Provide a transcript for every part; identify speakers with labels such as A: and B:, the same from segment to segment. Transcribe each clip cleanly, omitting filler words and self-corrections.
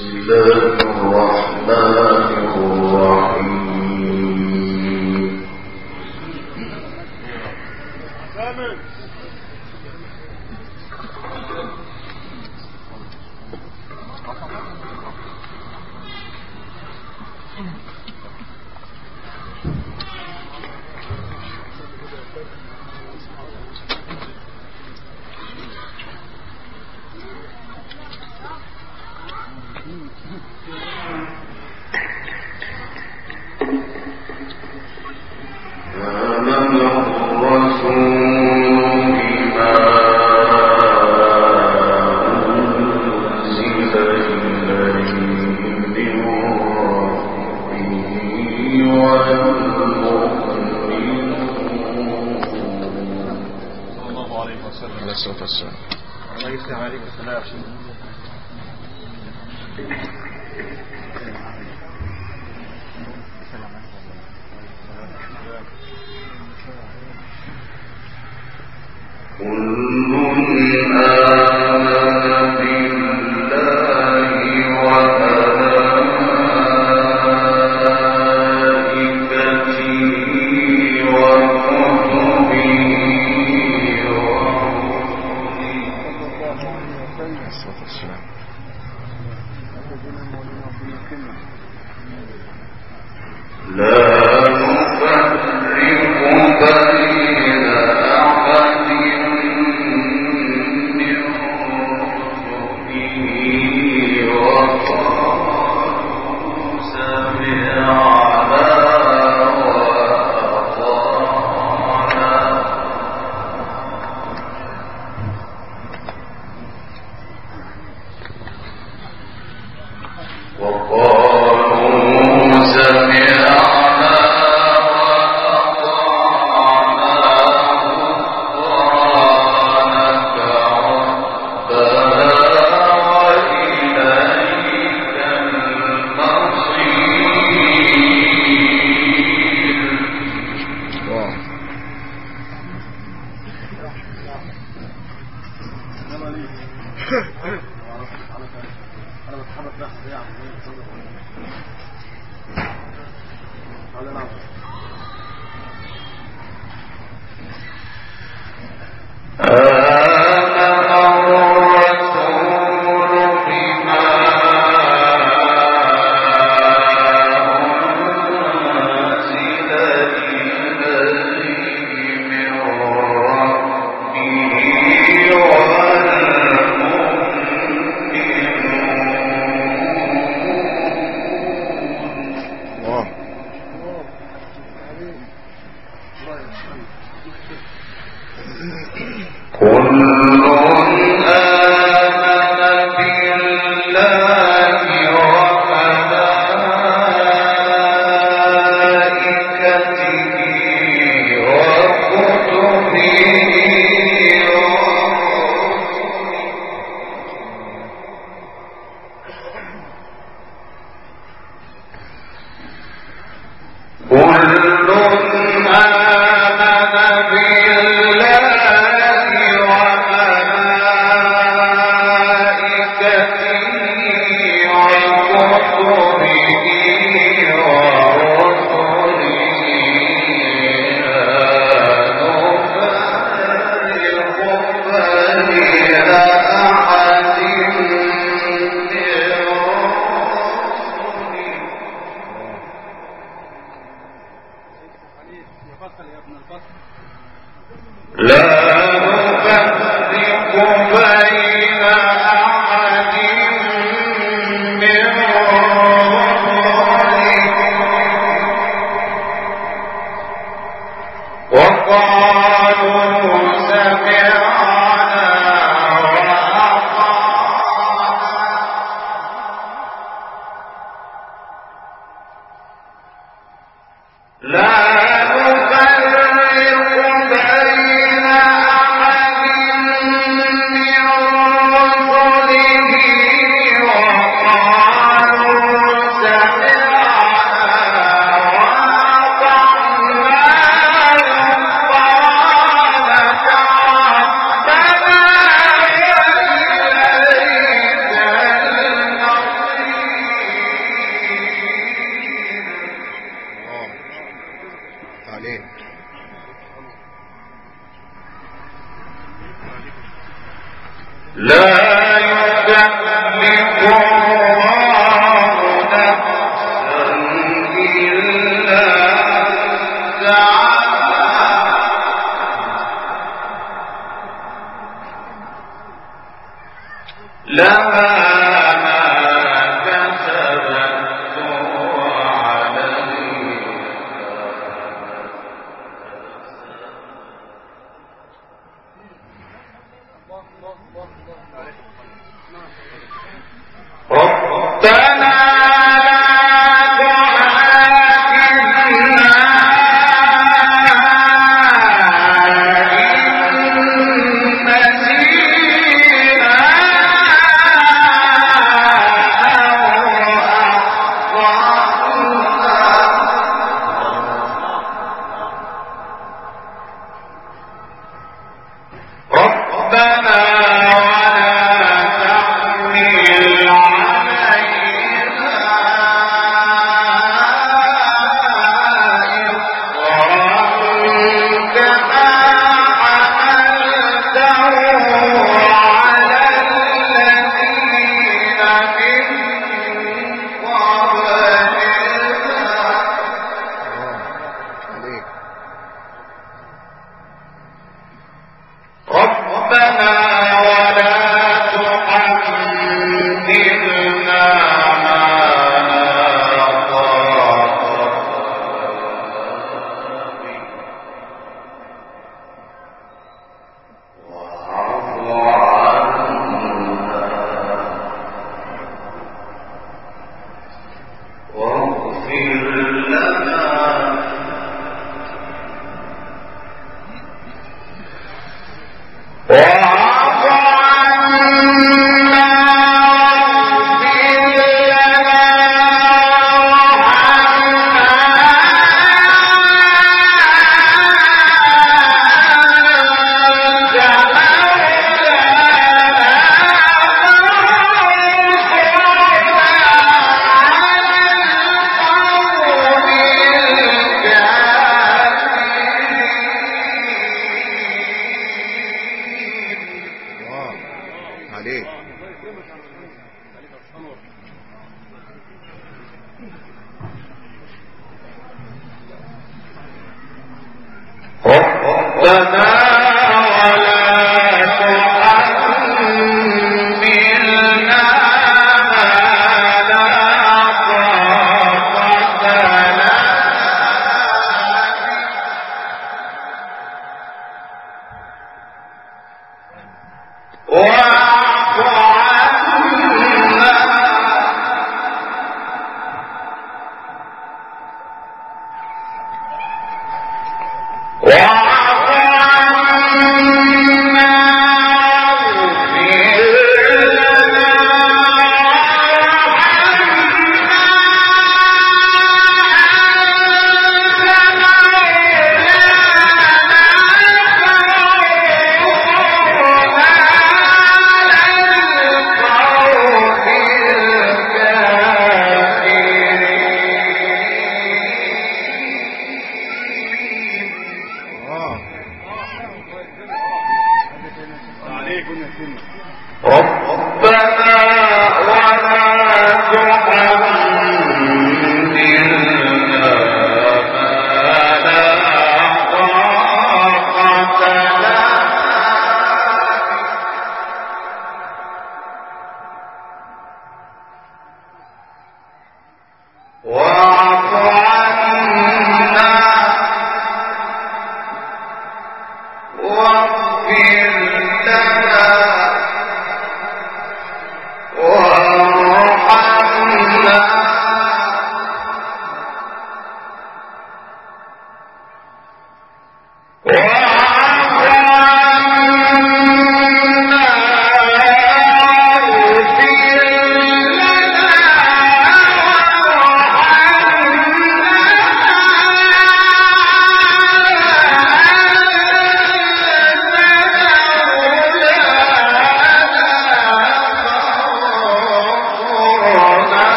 A: آمن بالله وملائكته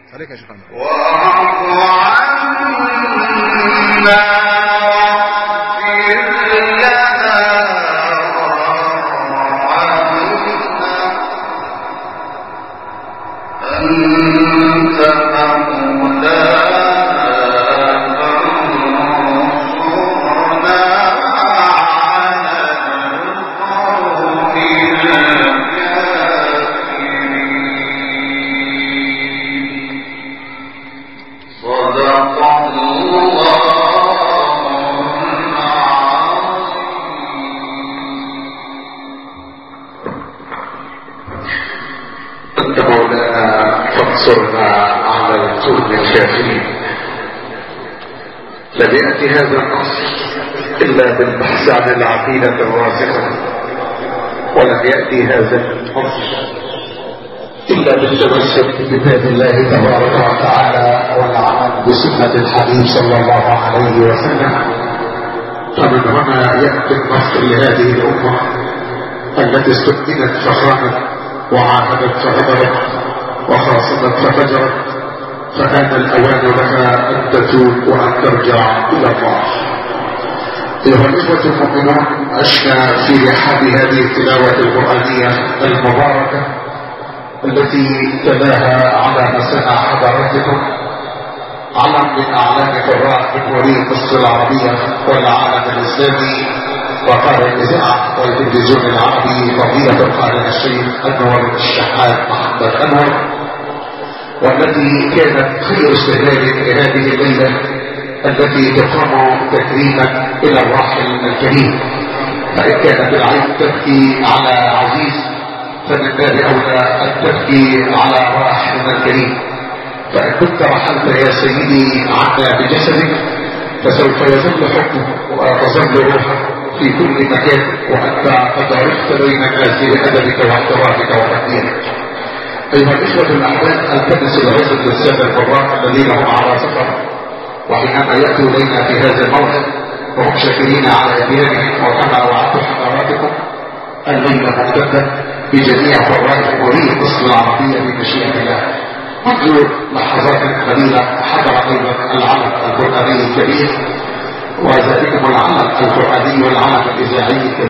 A: عليك يا شيخنا.
B: واعف عنا على القوم الكافرين. لم يأتي هذا النص إلا بالبحث عن العقيدة الراسخة، ولم يأتي هذا النص إلا بالتمسك بكتاب الله تبارك وتعالى والعمل بسنة الحبيب صلى الله عليه وسلم. فمن هنا يأتي النصر لهذه الأمة التي استؤمنت فخانت وعاهدت فغدرت وخاصمت ففجرت، فآن الأوان لها أن تتوب وأن ترجع إلى الله. أيها الإخوة المؤمنون، عشنا في رحاب هذه التلاوة القرآنية المباركة التي تلاها على مسامع حضراتكم علم من أعلام قراء جمهورية مصر العربية والعالم الإسلامي وقارئ الإذاعة والتلفزيون العربي فضيلة القارئ الشيخ أنور الشحات محمد أنور، والتي كانت خير استهلال لهذه الليلة التي تقام تكريما إلى الراحل الكريم. فإن كانت العين تبكي على عزيز فمن باب أولى أن تبكي على راحلنا الكريم. فإن كنت رحلت يا سيدي عنا بجسدك فسوف يظل حكمه وتظل روحك في كل مكان، وأنت قد عرفت بين الناس بأدبك واحترامك وتقديرك. أيها الإخوة الأحباب، التمس العزة للسادة القراء الذين هم على سفر، وحينما يأتوا إلينا في هذا الموعد وهم شاكرين على إتيانهم، وكما وعدت حضراتكم الليلة ممتدة بجميع قراء جمهورية مصر العربية بمشيئة الله. منذ لحظات قليلة حضر أيضا العلم القرآني الكبير، وذلكم العلم القرآني والعلم الإذاعي